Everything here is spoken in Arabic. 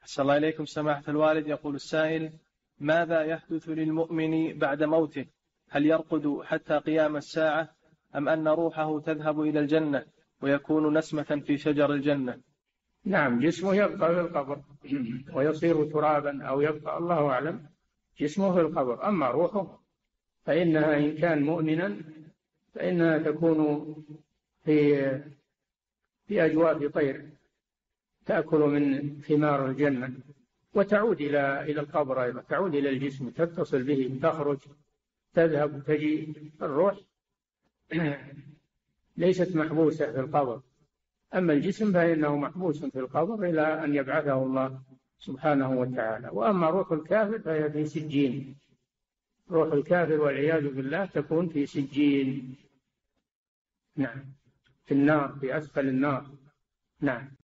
أحسن الله إليكم سماحة الوالد. يقول السائل: ماذا يحدث للمؤمن بعد موته؟ هل يرقد حتى قيام الساعة، أم أن روحه تذهب إلى الجنة ويكون نسمة في شجر الجنة؟ نعم، جسمه يبقى في القبر ويصير ترابا أو يبقى، الله أعلم، جسمه في القبر. أما روحه فإنها إن كان مؤمنا فإنها تكون في أجواف طير تأكل من ثمار الجنة، وتعود إلى القبر أيضا، تعود إلى الجسم، تتصل به، تخرج، تذهب، تجي. الروح ليست محبوسة في القبر، أما الجسم فإنه محبوس في القبر إلى أن يبعثه الله سبحانه وتعالى. وأما روح الكافر فهي في سجين، روح الكافر والعياذ بالله تكون في سجين، نعم، في النار، في أسفل النار، نعم.